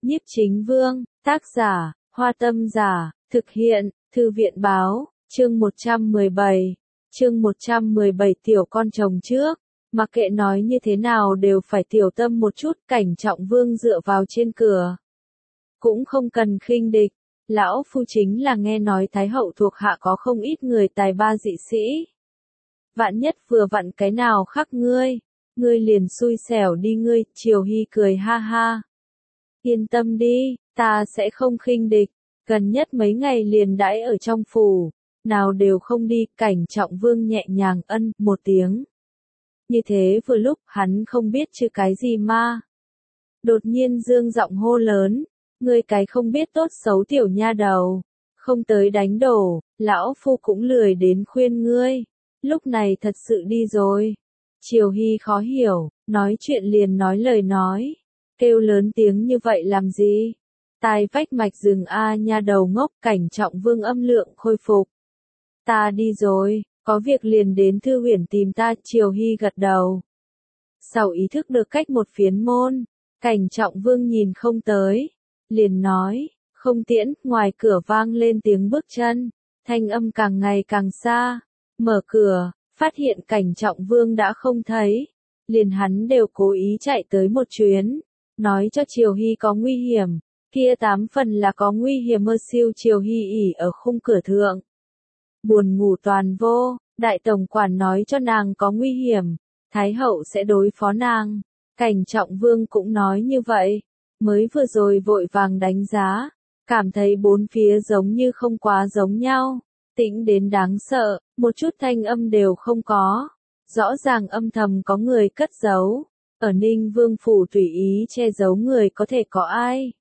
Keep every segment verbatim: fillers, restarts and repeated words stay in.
Nhiếp Chính Vương, tác giả, Hoa Tâm Giả, thực hiện, Thư viện Báo, chương một trăm mười bảy, chương một trăm mười bảy tiểu con chồng trước, mặc kệ nói như thế nào đều phải tiểu tâm một chút, Cảnh Trọng Vương dựa vào trên cửa. Cũng không cần khinh địch, lão phu chính là nghe nói Thái hậu thuộc hạ có không ít người tài ba dị sĩ. Vạn nhất vừa vặn cái nào khác ngươi, ngươi liền xui xẻo đi ngươi, Triều Hy cười ha ha. Yên tâm đi, ta sẽ không khinh địch, gần nhất mấy ngày liền đãi ở trong phủ, nào đều không đi, Cảnh Trọng Vương nhẹ nhàng ân một tiếng. Như thế vừa lúc hắn không biết chứ cái gì ma. Đột nhiên dương giọng hô lớn, ngươi cái không biết tốt xấu tiểu nha đầu, không tới đánh đổ, lão phu cũng lười đến khuyên ngươi, lúc này thật sự đi rồi. Triều Hy khó hiểu, nói chuyện liền nói lời nói, kêu lớn tiếng như vậy làm gì? Tai vách mạch rừng a nha đầu ngốc, Cảnh Trọng Vương âm lượng khôi phục. Ta đi rồi, có việc liền đến Thư Huyền tìm ta, Triều Hy gật đầu. Sau ý thức được cách một phiến môn, Cảnh Trọng Vương nhìn không tới, liền nói, không tiễn, ngoài cửa vang lên tiếng bước chân, thanh âm càng ngày càng xa, mở cửa, phát hiện Cảnh Trọng Vương đã không thấy, liền hắn đều cố ý chạy tới một chuyến, nói cho Triều Hy có nguy hiểm, kia tám phần là có nguy hiểm mơ siêu. Triều Hy ỉ ở khung cửa thượng. Buồn ngủ toàn vô, đại tổng quản nói cho nàng có nguy hiểm, Thái hậu sẽ đối phó nàng, Cảnh Trọng Vương cũng nói như vậy, mới vừa rồi vội vàng đánh giá, cảm thấy bốn phía giống như không quá giống nhau, tĩnh đến đáng sợ, một chút thanh âm đều không có, rõ ràng âm thầm có người cất giấu, ở Ninh Vương phủ tùy ý che giấu người có thể có ai.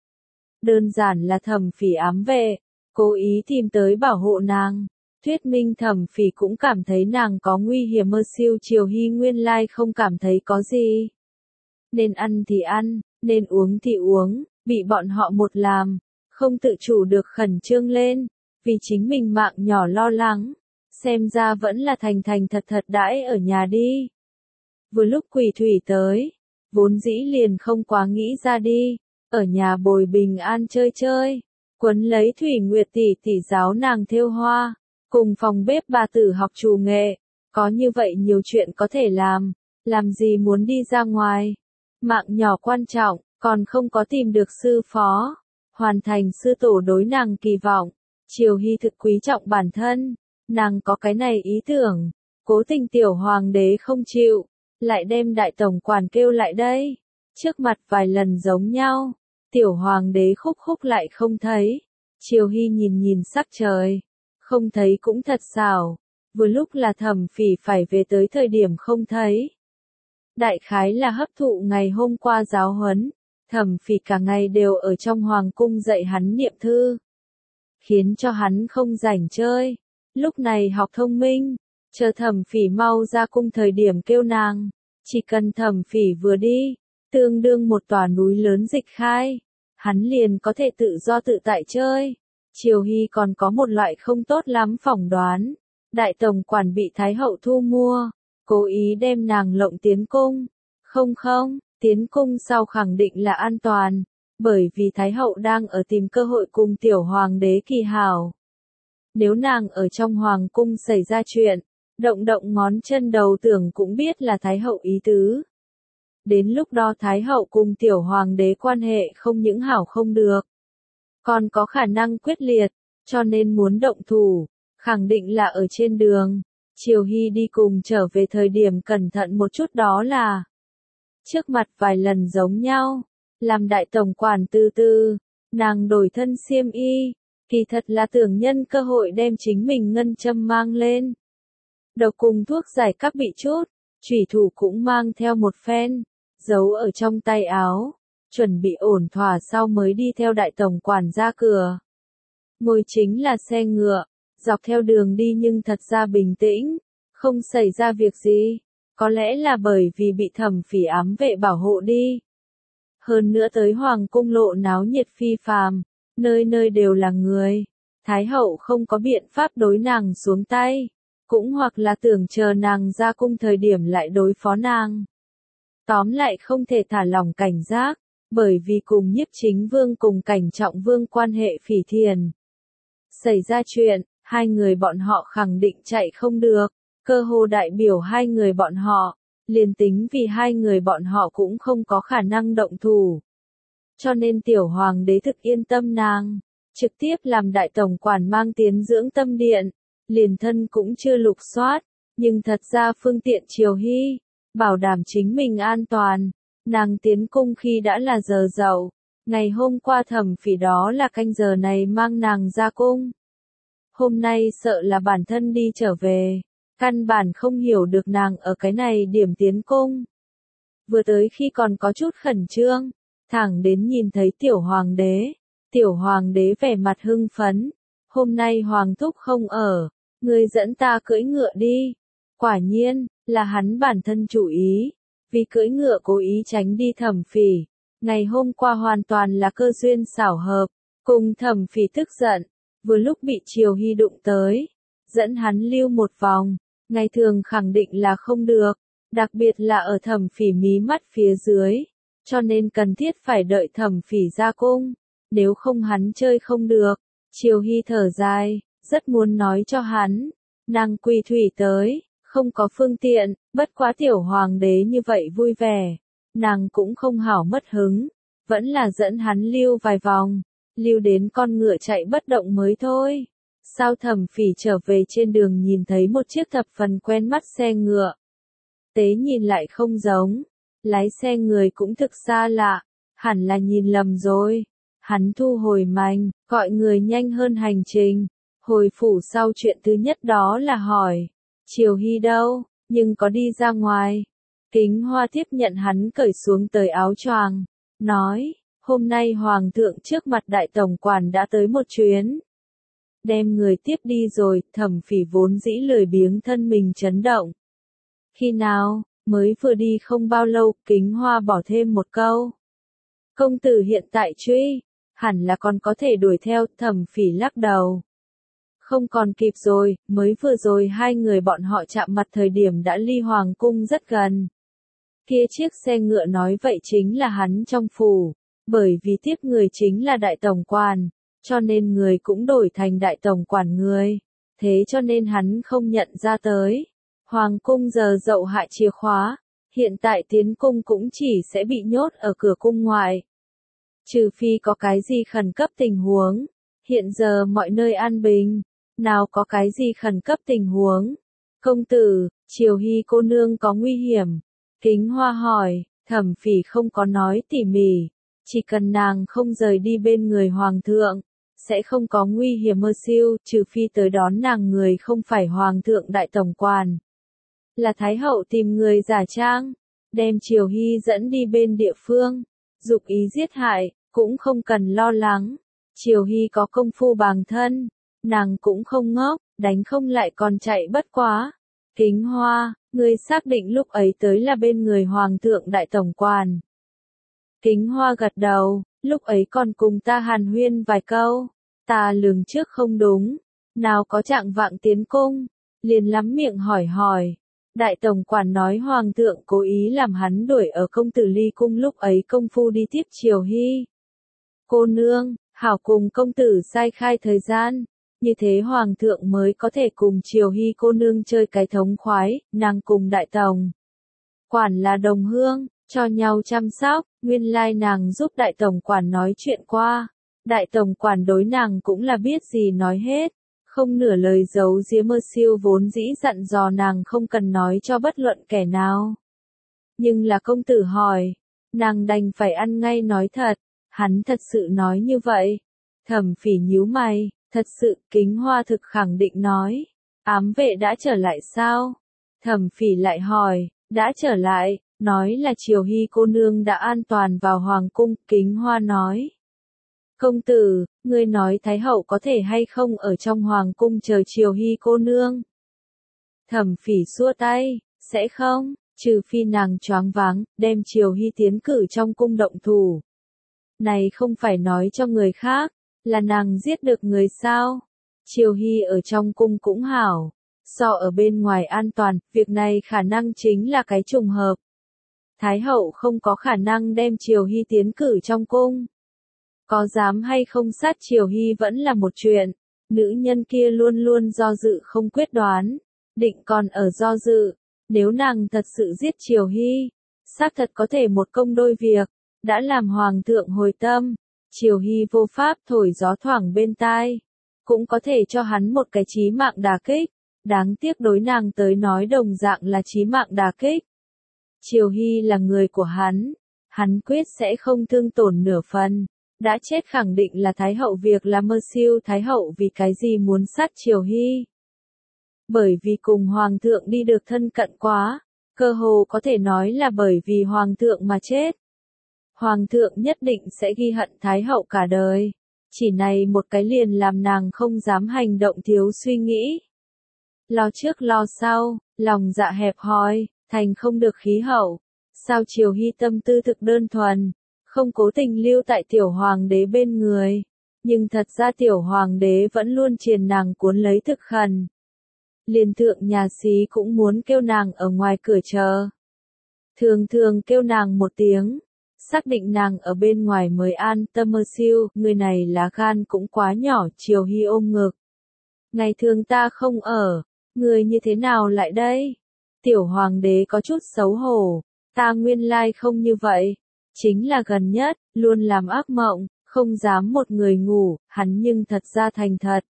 Đơn giản là Thẩm Phỉ ám vệ, cố ý tìm tới bảo hộ nàng. Thuyết minh Thẩm Phỉ cũng cảm thấy nàng có nguy hiểm mơ siêu. Triều Hy nguyên lai không cảm thấy có gì. Nên ăn thì ăn, nên uống thì uống, bị bọn họ một làm, không tự chủ được khẩn trương lên, vì chính mình mạng nhỏ lo lắng, xem ra vẫn là thành thành thật thật đãi ở nhà đi. Vừa lúc Quỷ Thủy tới, vốn dĩ liền không quá nghĩ ra đi, ở nhà bồi bình an chơi chơi, quấn lấy Thủy Nguyệt tỷ tỷ giáo nàng thêu hoa, cùng phòng bếp bà tử học trù nghệ, có như vậy nhiều chuyện có thể làm, làm gì muốn đi ra ngoài. Mạng nhỏ quan trọng, còn không có tìm được sư phó, hoàn thành sư tổ đối nàng kỳ vọng. Triều Hy thực quý trọng bản thân, nàng có cái này ý tưởng, cố tình tiểu hoàng đế không chịu, lại đem đại tổng quản kêu lại đây, trước mặt vài lần giống nhau, tiểu hoàng đế khúc khúc lại không thấy. Triều Hy nhìn nhìn sắc trời, không thấy cũng thật xảo, vừa lúc là Thẩm Phỉ phải về tới thời điểm không thấy. Đại khái là hấp thụ ngày hôm qua giáo huấn, Thẩm Phỉ cả ngày đều ở trong hoàng cung dạy hắn niệm thư, khiến cho hắn không rảnh chơi. Lúc này học thông minh, chờ Thẩm Phỉ mau ra cung thời điểm kêu nàng, chỉ cần Thẩm Phỉ vừa đi, tương đương một tòa núi lớn dịch khai, hắn liền có thể tự do tự tại chơi. Triều Hy còn có một loại không tốt lắm phỏng đoán, đại tổng quản bị Thái hậu thu mua, cố ý đem nàng lộng tiến cung. Không không, tiến cung sau khẳng định là an toàn, bởi vì Thái hậu đang ở tìm cơ hội cùng tiểu hoàng đế kỳ hảo. Nếu nàng ở trong hoàng cung xảy ra chuyện, động động ngón chân đầu tưởng cũng biết là Thái hậu ý tứ. Đến lúc đó Thái hậu cùng tiểu hoàng đế quan hệ không những hảo không được, còn có khả năng quyết liệt, cho nên muốn động thủ, khẳng định là ở trên đường. Triều Hy đi cùng trở về thời điểm cẩn thận một chút, đó là trước mặt vài lần giống nhau, làm đại tổng quản từ từ, nàng đổi thân xiêm y, kỳ thật là tưởng nhân cơ hội đem chính mình ngân châm mang lên. Độc cùng thuốc giải các bị chút, chủy thủ cũng mang theo một phen, giấu ở trong tay áo, chuẩn bị ổn thỏa sau mới đi theo đại tổng quản ra cửa. Ngồi chính là xe ngựa, dọc theo đường đi nhưng thật ra bình tĩnh, không xảy ra việc gì, có lẽ là bởi vì bị Thẩm Phỉ ám vệ bảo hộ đi. Hơn nữa tới hoàng cung lộ náo nhiệt phi phàm, nơi nơi đều là người, Thái hậu không có biện pháp đối nàng xuống tay, cũng hoặc là tưởng chờ nàng ra cung thời điểm lại đối phó nàng. Tóm lại không thể thả lỏng cảnh giác, bởi vì cùng Nhiếp Chính Vương cùng Cảnh Trọng Vương quan hệ phỉ thiền. Xảy ra chuyện, hai người bọn họ khẳng định chạy không được, cơ hồ đại biểu hai người bọn họ, liền tính vì hai người bọn họ cũng không có khả năng động thủ. Cho nên tiểu hoàng đế thực yên tâm nàng, trực tiếp làm đại tổng quản mang tiến dưỡng tâm điện, liền thân cũng chưa lục soát, nhưng thật ra phương tiện Triều Hy, bảo đảm chính mình an toàn, nàng tiến cung khi đã là giờ dậu, ngày hôm qua Thẩm Phỉ đó là canh giờ này mang nàng ra cung. Hôm nay sợ là bản thân đi trở về, căn bản không hiểu được nàng ở cái này điểm tiến cung. Vừa tới khi còn có chút khẩn trương, thẳng đến nhìn thấy tiểu hoàng đế, tiểu hoàng đế vẻ mặt hưng phấn, hôm nay hoàng thúc không ở, người dẫn ta cưỡi ngựa đi. Quả nhiên, là hắn bản thân chủ ý, vì cưỡi ngựa cố ý tránh đi Thẩm Phỉ, ngày hôm qua hoàn toàn là cơ duyên xảo hợp, cùng Thẩm Phỉ tức giận, vừa lúc bị Triều Hy đụng tới, dẫn hắn lưu một vòng, ngày thường khẳng định là không được, đặc biệt là ở Thẩm Phỉ mí mắt phía dưới, cho nên cần thiết phải đợi Thẩm Phỉ ra cung, nếu không hắn chơi không được. Triều Hy thở dài, rất muốn nói cho hắn, nàng quỳ thủy tới, không có phương tiện, bất quá tiểu hoàng đế như vậy vui vẻ, nàng cũng không hảo mất hứng, vẫn là dẫn hắn lưu vài vòng, lưu đến con ngựa chạy bất động mới thôi. Sao Thẩm Phỉ trở về trên đường nhìn thấy một chiếc thập phần quen mắt xe ngựa. Tế nhìn lại không giống, lái xe người cũng thực xa lạ, hẳn là nhìn lầm rồi. Hắn thu hồi mành, gọi người nhanh hơn hành trình. Hồi phủ sau chuyện thứ nhất đó là hỏi, Triều Hy đâu, nhưng có đi ra ngoài. Kính Hoa tiếp nhận hắn cởi xuống tới áo choàng, nói, hôm nay Hoàng thượng trước mặt đại tổng quản đã tới một chuyến. Đem người tiếp đi rồi, Thẩm Phỉ vốn dĩ lười biếng thân mình chấn động. Khi nào, mới vừa đi không bao lâu, Kính Hoa bỏ thêm một câu. Công tử hiện tại truy, hẳn là còn có thể đuổi theo, Thẩm Phỉ lắc đầu. Không còn kịp rồi, mới vừa rồi hai người bọn họ chạm mặt thời điểm đã ly hoàng cung rất gần. Kia chiếc xe ngựa nói vậy chính là hắn trong phủ, bởi vì tiếp người chính là đại tổng quản, cho nên người cũng đổi thành đại tổng quản người, thế cho nên hắn không nhận ra tới. Hoàng cung giờ dậu hại chìa khóa, hiện tại tiến cung cũng chỉ sẽ bị nhốt ở cửa cung ngoại. Trừ phi có cái gì khẩn cấp tình huống, hiện giờ mọi nơi an bình, nào có cái gì khẩn cấp tình huống. Công tử, Triều Hy cô nương có nguy hiểm. Kính Hoa hỏi, Thẩm Phỉ không có nói tỉ mỉ, chỉ cần nàng không rời đi bên người hoàng thượng, sẽ không có nguy hiểm mơ siêu, trừ phi tới đón nàng người không phải hoàng thượng đại tổng quản. Là Thái hậu tìm người giả trang, đem Triều Hy dẫn đi bên địa phương, dục ý giết hại, cũng không cần lo lắng. Triều Hy có công phu bằng thân, nàng cũng không ngốc, đánh không lại còn chạy bất quá. Kính Hoa, ngươi xác định lúc ấy tới là bên người hoàng thượng đại tổng quản. Kính Hoa gật đầu, lúc ấy còn cùng ta hàn huyên vài câu, ta lường trước không đúng, nào có trạng vạng tiến cung, liền lắm miệng hỏi hỏi. Đại tổng quản nói hoàng thượng cố ý làm hắn đuổi ở công tử ly cung lúc ấy công phu đi tiếp Triều Hy. Cô nương, hảo cùng công tử sai khai thời gian, như thế hoàng thượng mới có thể cùng Triều Hy cô nương chơi cái thống khoái, nàng cùng đại tổng quản là đồng hương, cho nhau chăm sóc, nguyên lai nàng giúp đại tổng quản nói chuyện qua. Đại tổng quản đối nàng cũng là biết gì nói hết, không nửa lời giấu giếm mơ siêu vốn dĩ dặn dò nàng không cần nói cho bất luận kẻ nào. Nhưng là công tử hỏi, nàng đành phải ăn ngay nói thật, hắn thật sự nói như vậy. Thẩm Phỉ nhíu mày, thật sự, Kính Hoa thực khẳng định nói. Ám vệ đã trở lại sao? Thẩm Phỉ lại hỏi, đã trở lại, nói là Triều Hy cô nương đã an toàn vào hoàng cung, Kính Hoa nói. Công tử, ngươi nói Thái hậu có thể hay không ở trong hoàng cung chờ Triều Hy cô nương? Thẩm Phỉ xua tay, sẽ không, trừ phi nàng choáng váng, đem Triều Hy tiến cử trong cung động thủ. Này không phải nói cho người khác, là nàng giết được người sao? Triều Hy ở trong cung cũng hảo, so ở bên ngoài an toàn, việc này khả năng chính là cái trùng hợp. Thái hậu không có khả năng đem Triều Hy tiến cử trong cung. Có dám hay không sát Triều Hy vẫn là một chuyện, nữ nhân kia luôn luôn do dự không quyết đoán, định còn ở do dự, nếu nàng thật sự giết Triều Hy, xác thật có thể một công đôi việc, đã làm hoàng thượng hồi tâm, Triều Hy vô pháp thổi gió thoảng bên tai, cũng có thể cho hắn một cái chí mạng đả kích, đáng tiếc đối nàng tới nói đồng dạng là chí mạng đả kích. Triều Hy là người của hắn, hắn quyết sẽ không thương tổn nửa phần. Đã chết khẳng định là Thái hậu, việc là mơ siêu Thái hậu vì cái gì muốn sát Triều Hy. Bởi vì cùng Hoàng thượng đi được thân cận quá, cơ hồ có thể nói là bởi vì Hoàng thượng mà chết. Hoàng thượng nhất định sẽ ghi hận Thái hậu cả đời, chỉ này một cái liền làm nàng không dám hành động thiếu suy nghĩ. Lo trước lo sau, lòng dạ hẹp hòi, thành không được khí hậu, sao Triều Hy tâm tư thực đơn thuần. Không cố tình lưu tại tiểu hoàng đế bên người, nhưng thật ra tiểu hoàng đế vẫn luôn triền nàng cuốn lấy thực khẩn. Liền thượng nhà xí cũng muốn kêu nàng ở ngoài cửa chờ. Thường thường kêu nàng một tiếng, xác định nàng ở bên ngoài mới an tâm. Mơ siêu, người này lá gan cũng quá nhỏ. Triều Hy ôm ngực. Ngày thường ta không ở, người như thế nào lại đây? Tiểu hoàng đế có chút xấu hổ, ta nguyên lai không như vậy. Chính là gần nhất, luôn làm ác mộng, không dám một người ngủ, hắn nhưng thật ra thành thật.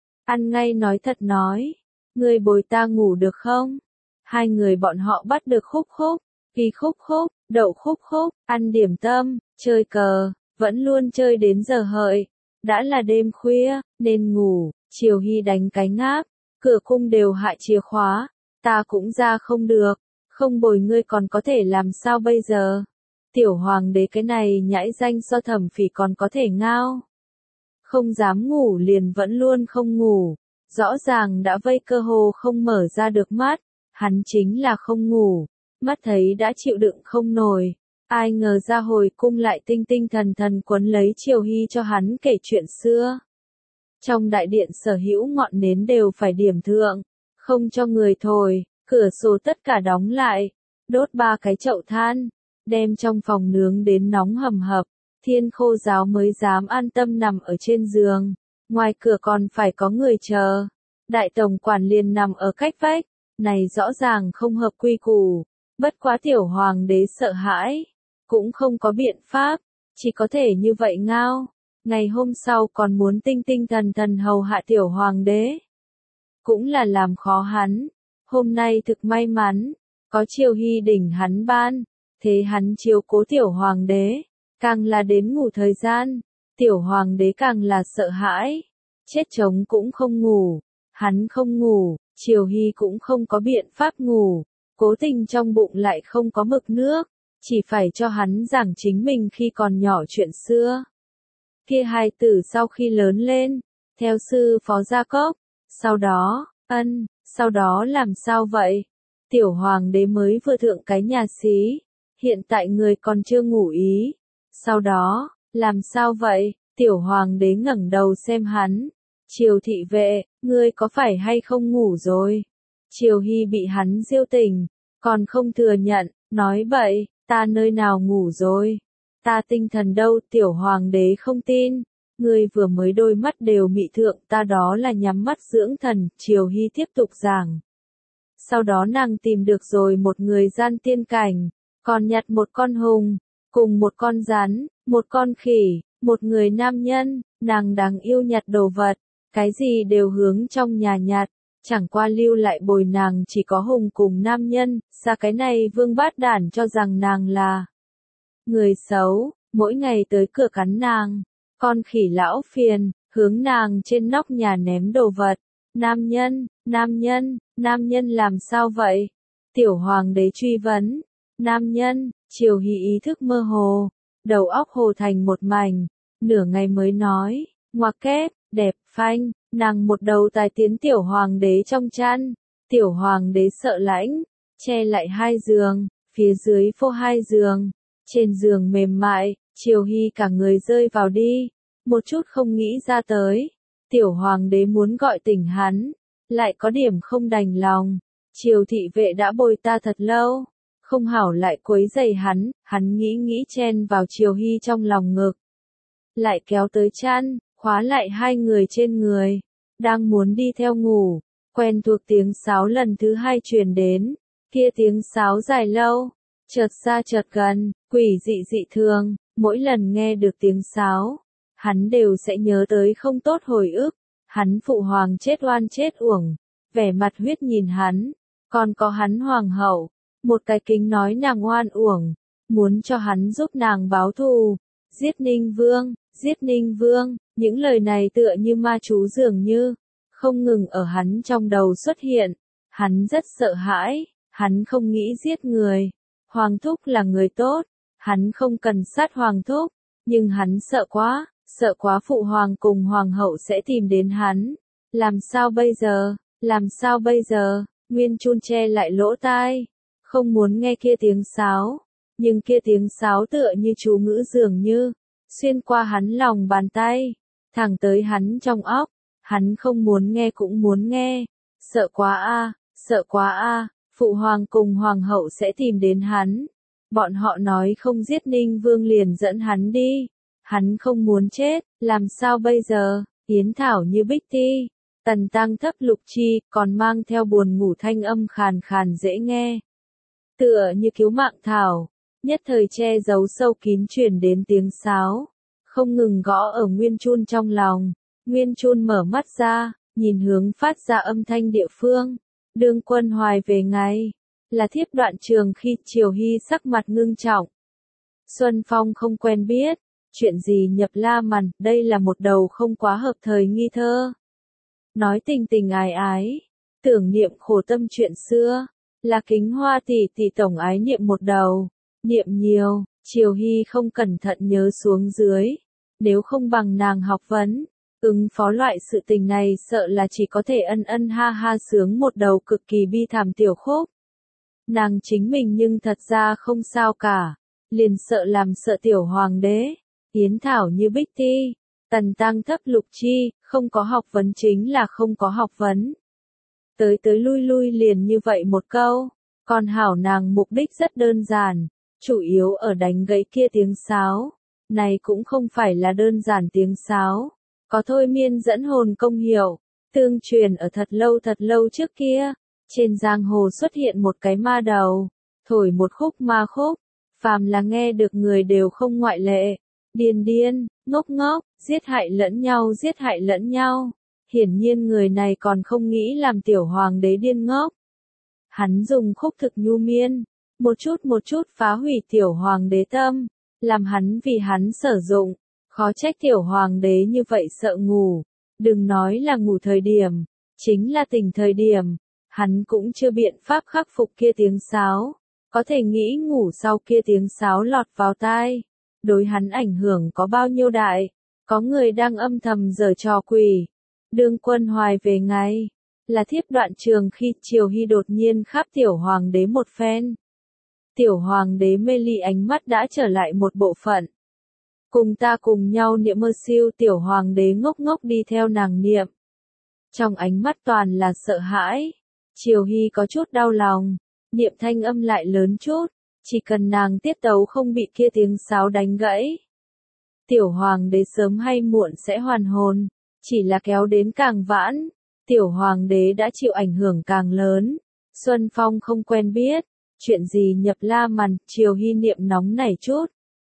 Ăn ngay nói thật nói, người bồi ta ngủ được không? Hai người bọn họ bắt được khúc khúc, kỳ khúc khúc, đậu khúc khúc, ăn điểm tâm, chơi cờ, vẫn luôn chơi đến giờ hợi. Đã là đêm khuya, nên ngủ, Triều Hy đánh cái ngáp, cửa cung đều hại chìa khóa, ta cũng ra không được, không bồi ngươi còn có thể làm sao bây giờ? Tiểu hoàng đế cái này nhãi danh so Thẩm Phỉ còn có thể ngao. Không dám ngủ liền vẫn luôn không ngủ, rõ ràng đã vây cơ hồ không mở ra được mắt, hắn chính là không ngủ, mắt thấy đã chịu đựng không nổi, ai ngờ ra hồi cung lại tinh tinh thần thần quấn lấy Triều Hy cho hắn kể chuyện xưa. Trong đại điện sở hữu ngọn nến đều phải điểm thượng, không cho người thổi, cửa sổ tất cả đóng lại, đốt ba cái chậu than. Đem trong phòng nướng đến nóng hầm hập, Thiên Khô Giáo mới dám an tâm nằm ở trên giường, ngoài cửa còn phải có người chờ. Đại tổng quản liền nằm ở cách vách, này rõ ràng không hợp quy củ, bất quá tiểu hoàng đế sợ hãi, cũng không có biện pháp, chỉ có thể như vậy ngao. Ngày hôm sau còn muốn tinh tinh thần thần hầu hạ tiểu hoàng đế, cũng là làm khó hắn. Hôm nay thực may mắn, có Triều Hy đỉnh hắn ban. Thế hắn chiếu cố tiểu hoàng đế, càng là đến ngủ thời gian, tiểu hoàng đế càng là sợ hãi, chết trống cũng không ngủ, hắn không ngủ, Triều Hy cũng không có biện pháp ngủ, cố tình trong bụng lại không có mực nước, chỉ phải cho hắn giảng chính mình khi còn nhỏ chuyện xưa. Kia hài tử sau khi lớn lên, theo sư phó Gia Cốc, sau đó, ân, sau đó làm sao vậy? Tiểu hoàng đế mới vừa thượng cái nhà xí. Hiện tại người còn chưa ngủ ý. Sau đó, làm sao vậy? Tiểu hoàng đế ngẩng đầu xem hắn. Triều thị vệ, ngươi có phải hay không ngủ rồi? Triều Hy bị hắn diêu tỉnh, còn không thừa nhận, nói bậy, ta nơi nào ngủ rồi? Ta tinh thần đâu? Tiểu hoàng đế không tin. Ngươi vừa mới đôi mắt đều mị thượng, ta đó là nhắm mắt dưỡng thần. Triều Hy tiếp tục giảng. Sau đó nàng tìm được rồi một người gian tiên cảnh. Còn nhặt một con hùng, cùng một con rắn, một con khỉ, một người nam nhân, nàng đáng yêu nhặt đồ vật, cái gì đều hướng trong nhà nhặt, chẳng qua lưu lại bồi nàng chỉ có hùng cùng nam nhân, xa cái này vương bát đản cho rằng nàng là người xấu, mỗi ngày tới cửa cắn nàng, con khỉ lão phiền, hướng nàng trên nóc nhà ném đồ vật, nam nhân, nam nhân, nam nhân làm sao vậy? Tiểu hoàng đế truy vấn. Nam nhân, Triều Hy ý thức mơ hồ, đầu óc hồ thành một mảnh, nửa ngày mới nói, ngoặc kép, đẹp phanh, nàng một đầu tài tiến tiểu hoàng đế trong chăn, tiểu hoàng đế sợ lãnh, che lại hai giường, phía dưới phô hai giường, trên giường mềm mại, Triều Hy cả người rơi vào đi, một chút không nghĩ ra tới, tiểu hoàng đế muốn gọi tỉnh hắn, lại có điểm không đành lòng, Triều thị vệ đã bồi ta thật lâu. không hảo lại quấy rầy hắn, hắn nghĩ nghĩ chen vào Triều Hy trong lòng ngực. Lại kéo tới chăn, khóa lại hai người trên người, đang muốn đi theo ngủ, quen thuộc tiếng sáo lần thứ hai truyền đến, kia tiếng sáo dài lâu, chợt xa chợt gần, quỷ dị dị thường, mỗi lần nghe được tiếng sáo, hắn đều sẽ nhớ tới không tốt hồi ức, hắn phụ hoàng chết oan chết uổng, vẻ mặt huyết nhìn hắn, còn có hắn hoàng hậu, một cái kính nói nàng oan uổng, muốn cho hắn giúp nàng báo thù, giết Ninh Vương, giết Ninh Vương, những lời này tựa như ma chú dường như, không ngừng ở hắn trong đầu xuất hiện, hắn rất sợ hãi, hắn không nghĩ giết người, Hoàng thúc là người tốt, hắn không cần sát Hoàng thúc, nhưng hắn sợ quá, sợ quá phụ hoàng cùng hoàng hậu sẽ tìm đến hắn, làm sao bây giờ, làm sao bây giờ, Nguyên Chun che lại lỗ tai, không muốn nghe kia tiếng sáo, nhưng kia tiếng sáo tựa như chú ngữ dường như, xuyên qua hắn lòng bàn tay, thẳng tới hắn trong óc, hắn không muốn nghe cũng muốn nghe, sợ quá a, sợ quá a, phụ hoàng cùng hoàng hậu sẽ tìm đến hắn, bọn họ nói không giết Ninh Vương liền dẫn hắn đi, hắn không muốn chết, làm sao bây giờ, Yến Thảo như bích ti, Tần Tăng thấp lục chi, còn mang theo buồn ngủ thanh âm khàn khàn dễ nghe, tựa như cứu mạng thảo, nhất thời che giấu sâu kín truyền đến tiếng sáo, không ngừng gõ ở Nguyên Chun trong lòng. Nguyên Chun mở mắt ra, nhìn hướng phát ra âm thanh địa phương. Đương Quân Hoài về ngày, là thiếp đoạn trường khi Triều Hy sắc mặt ngưng trọng. Xuân Phong không quen biết, chuyện gì nhập la màn, đây là một đầu không quá hợp thời nghi thơ. Nói tình tình ái ái, tưởng niệm khổ tâm chuyện xưa, là Kính Hoa tỷ tỷ tổng ái niệm một đầu, niệm nhiều, Triều Hy không cẩn thận nhớ xuống dưới, nếu không bằng nàng học vấn. Ứng phó loại sự tình này sợ là chỉ có thể ân ân ha ha sướng một đầu cực kỳ bi thảm tiểu khúc. Nàng chính mình nhưng thật ra không sao cả, liền sợ làm sợ tiểu hoàng đế, Yến Thảo như bích ti, Tần Tăng thấp lục chi, không có học vấn chính là không có học vấn. Tới tới lui lui liền như vậy một câu, còn hảo nàng mục đích rất đơn giản, chủ yếu ở đánh gãy kia tiếng sáo, này cũng không phải là đơn giản tiếng sáo. Có thôi miên dẫn hồn công hiệu, tương truyền ở thật lâu thật lâu trước kia, trên giang hồ xuất hiện một cái ma đầu, thổi một khúc ma khúc, phàm là nghe được người đều không ngoại lệ, điên điên, ngốc ngốc, giết hại lẫn nhau giết hại lẫn nhau, hiển nhiên người này còn không nghĩ làm tiểu hoàng đế điên ngốc. Hắn dùng khúc thực nhu miên, một chút một chút phá hủy tiểu hoàng đế tâm, làm hắn vì hắn sử dụng. Khó trách tiểu hoàng đế như vậy sợ ngủ, đừng nói là ngủ thời điểm, chính là tỉnh thời điểm, hắn cũng chưa biện pháp khắc phục kia tiếng sáo, có thể nghĩ ngủ sau kia tiếng sáo lọt vào tai, đối hắn ảnh hưởng có bao nhiêu đại, có người đang âm thầm giở trò quỷ, Đương Quân Hoài về ngày, là thiếp đoạn trường khi Triều Hy đột nhiên khắp tiểu hoàng đế một phen. Tiểu hoàng đế mê ly ánh mắt đã trở lại một bộ phận. Cùng ta cùng nhau niệm mơ siêu tiểu hoàng đế ngốc ngốc đi theo nàng niệm. Trong ánh mắt toàn là sợ hãi. Triều Hy có chút đau lòng. Niệm thanh âm lại lớn chút. Chỉ cần nàng tiết tấu không bị kia tiếng sáo đánh gãy. Tiểu hoàng đế sớm hay muộn sẽ hoàn hồn. Chỉ là kéo đến càng vãn. Tiểu hoàng đế đã chịu ảnh hưởng càng lớn. Xuân Phong không quen biết. Chuyện gì nhập la màn, Triều Hy niệm nóng nảy chút.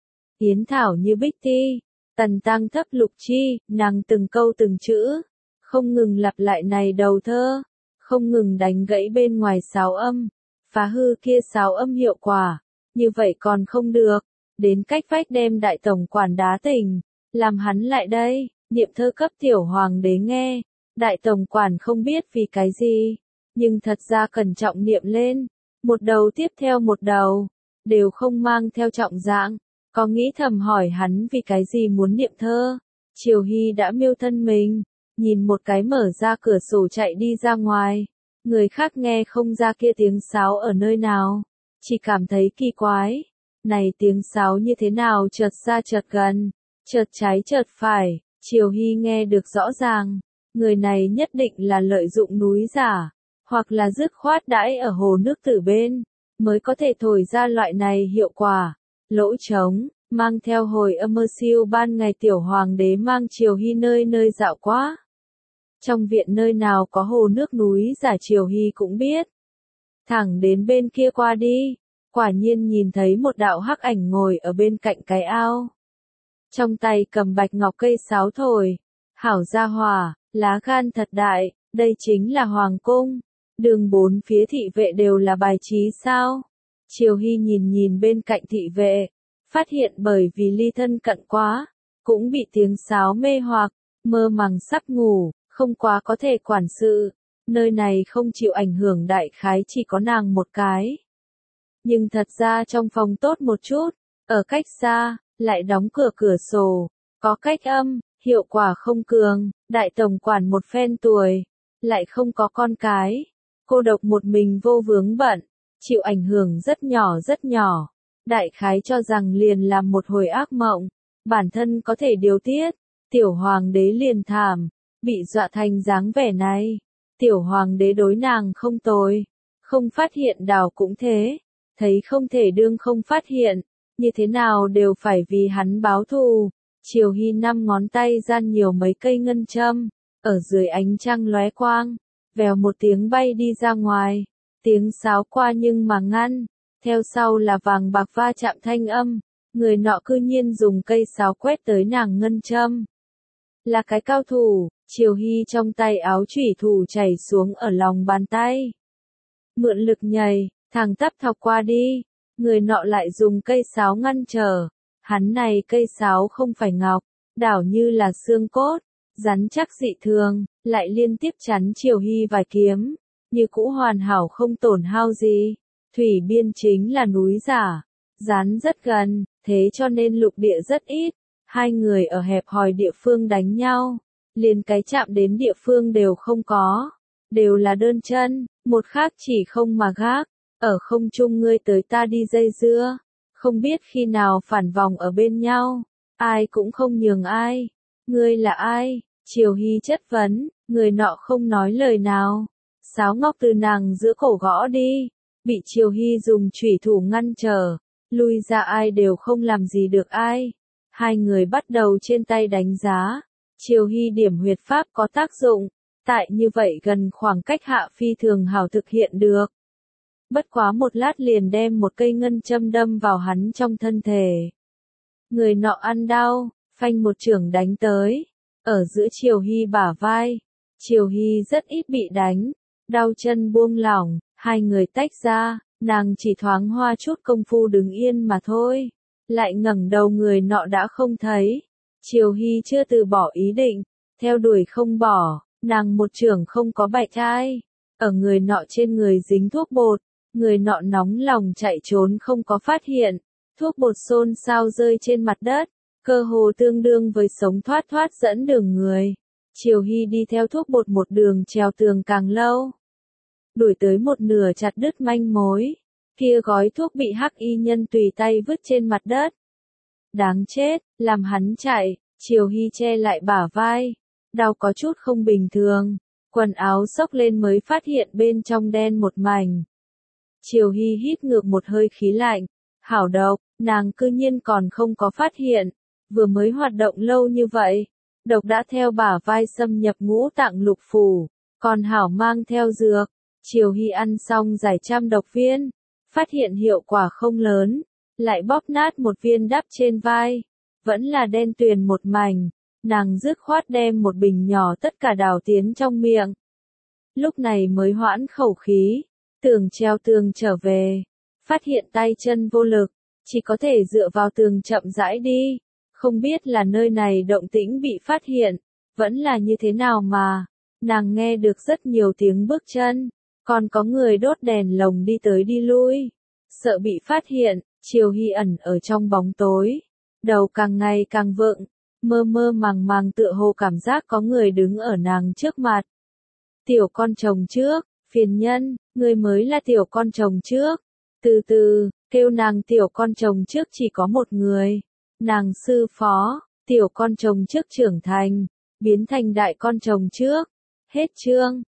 Yến Thảo như bích ti, Tần Tăng thấp lục chi, nàng từng câu từng chữ, không ngừng lặp lại này đầu thơ, không ngừng đánh gãy bên ngoài sáo âm, phá hư kia sáo âm hiệu quả, như vậy còn không được, đến cách vách đem đại tổng quản đá tỉnh, làm hắn lại đây, niệm thơ cấp tiểu hoàng đế nghe, đại tổng quản không biết vì cái gì, nhưng thật ra cẩn trọng niệm lên, một đầu tiếp theo một đầu, đều không mang theo trọng dạng. Có nghĩ thầm hỏi hắn vì cái gì muốn niệm thơ. Triều Hy đã miêu thân mình, nhìn một cái mở ra cửa sổ chạy đi ra ngoài. Người khác nghe không ra kia tiếng sáo ở nơi nào, chỉ cảm thấy kỳ quái. Này tiếng sáo như thế nào chợt xa chợt gần, chợt trái chợt phải, Triều Hy nghe được rõ ràng. Người này nhất định là lợi dụng núi giả, hoặc là dứt khoát đãi ở hồ nước tử bên. mới có thể thổi ra loại này hiệu quả. Lỗ trống, mang theo hồi âm mơ siêu ban ngày tiểu hoàng đế mang Triều Hy nơi nơi dạo quá. Trong viện nơi nào có hồ nước núi giả Triều Hy cũng biết. Thẳng đến bên kia qua đi, quả nhiên nhìn thấy một đạo hắc ảnh ngồi ở bên cạnh cái ao. Trong tay cầm bạch ngọc cây sáo thổi, hảo gia hòa, lá gan thật đại, đây chính là hoàng cung, đường bốn phía thị vệ đều là bài trí sao. Triều Hy nhìn nhìn bên cạnh thị vệ, phát hiện bởi vì ly thân cận quá, cũng bị tiếng sáo mê hoặc, mơ màng sắp ngủ, không quá có thể quản sự, nơi này không chịu ảnh hưởng đại khái chỉ có nàng một cái. Nhưng thật ra trong phòng tốt một chút, ở cách xa, lại đóng cửa cửa sổ, có cách âm, hiệu quả không cường, đại tổng quản một phen tuổi, lại không có con cái, cô độc một mình vô vướng bận, chịu ảnh hưởng rất nhỏ rất nhỏ, đại khái cho rằng liền làm một hồi ác mộng, bản thân có thể điều tiết, tiểu hoàng đế liền thảm, bị dọa thành dáng vẻ này, tiểu hoàng đế đối nàng không tồi, không phát hiện đào cũng thế, thấy không thể đương không phát hiện, như thế nào đều phải vì hắn báo thù. Triều Hy năm ngón tay gian nhiều mấy cây ngân châm, ở dưới ánh trăng lóe quang, vèo một tiếng bay đi ra ngoài, tiếng sáo qua nhưng mà ngăn, theo sau là vàng bạc va chạm thanh âm, người nọ cư nhiên dùng cây sáo quét tới nàng ngân châm. Là cái cao thủ, Triều Hy trong tay áo chủy thủ chảy xuống ở lòng bàn tay. Mượn lực nhảy, thẳng tắp thọc qua đi, người nọ lại dùng cây sáo ngăn trở. Hắn này cây sáo không phải ngọc, đảo như là xương cốt, rắn chắc dị thường, lại liên tiếp chắn Triều Hy vài kiếm, như cũ hoàn hảo không tổn hao gì. Thủy biên chính là núi giả, rắn rất gần, thế cho nên lục địa rất ít, hai người ở hẹp hòi địa phương đánh nhau, liền cái chạm đến địa phương đều không có, đều là đơn chân, một khác chỉ không mà gác, ở không trung ngươi tới ta đi dây dưa. Không biết khi nào phản vòng ở bên nhau, ai cũng không nhường ai. Ngươi là ai? Triều Hy chất vấn, người nọ không nói lời nào. Sáo ngọc từ nàng giữa cổ gõ đi, bị Triều Hy dùng chủy thủ ngăn trở, lui ra ai đều không làm gì được ai. Hai người bắt đầu trên tay đánh giá, Triều Hy điểm huyệt pháp có tác dụng, tại như vậy gần khoảng cách hạ phi thường hảo thực hiện được. Bất quá một lát liền đem một cây ngân châm đâm vào hắn trong thân thể. Người nọ ăn đau, phanh một chưởng đánh tới, ở giữa Triều Hy bả vai. Triều Hy rất ít bị đánh, đau chân buông lỏng, hai người tách ra, nàng chỉ thoáng hoa chút công phu đứng yên mà thôi. Lại ngẩng đầu người nọ đã không thấy. Triều Hy chưa từ bỏ ý định, theo đuổi không bỏ, nàng một chưởng không có bạch ai. Ở người nọ trên người dính thuốc bột. Người nọ nóng lòng chạy trốn không có phát hiện, thuốc bột xôn xao rơi trên mặt đất, cơ hồ tương đương với sống thoát thoát dẫn đường người. Triều Hy đi theo thuốc bột một đường trèo tường càng lâu. Đuổi tới một nửa chặt đứt manh mối, kia gói thuốc bị hắc y nhân tùy tay vứt trên mặt đất. Đáng chết, làm hắn chạy, Triều Hy che lại bả vai, đau có chút không bình thường, quần áo xốc lên mới phát hiện bên trong đen một mảnh. Triều Hy hít ngược một hơi khí lạnh, hảo độc, nàng cư nhiên còn không có phát hiện, vừa mới hoạt động lâu như vậy, độc đã theo bả vai xâm nhập ngũ tạng lục phủ, còn hảo mang theo dược. Triều Hy ăn xong giải trăm độc viên, phát hiện hiệu quả không lớn, lại bóp nát một viên đắp trên vai, vẫn là đen tuyền một mảnh, nàng dứt khoát đem một bình nhỏ tất cả đào tiến trong miệng. Lúc này mới hoãn khẩu khí. Tường treo tường trở về, phát hiện tay chân vô lực, chỉ có thể dựa vào tường chậm rãi đi, không biết là nơi này động tĩnh bị phát hiện, vẫn là như thế nào mà, nàng nghe được rất nhiều tiếng bước chân, còn có người đốt đèn lồng đi tới đi lui, sợ bị phát hiện, Triều Hy ẩn ở trong bóng tối, đầu càng ngày càng vựng, mơ mơ màng màng tựa hồ cảm giác có người đứng ở nàng trước mặt. Tiểu con chồng trước. Phiền nhân, người mới là tiểu con chồng trước. Từ từ, kêu nàng tiểu con chồng trước chỉ có một người. Nàng sư phó, tiểu con chồng trước trưởng thành, biến thành đại con chồng trước. Hết chương.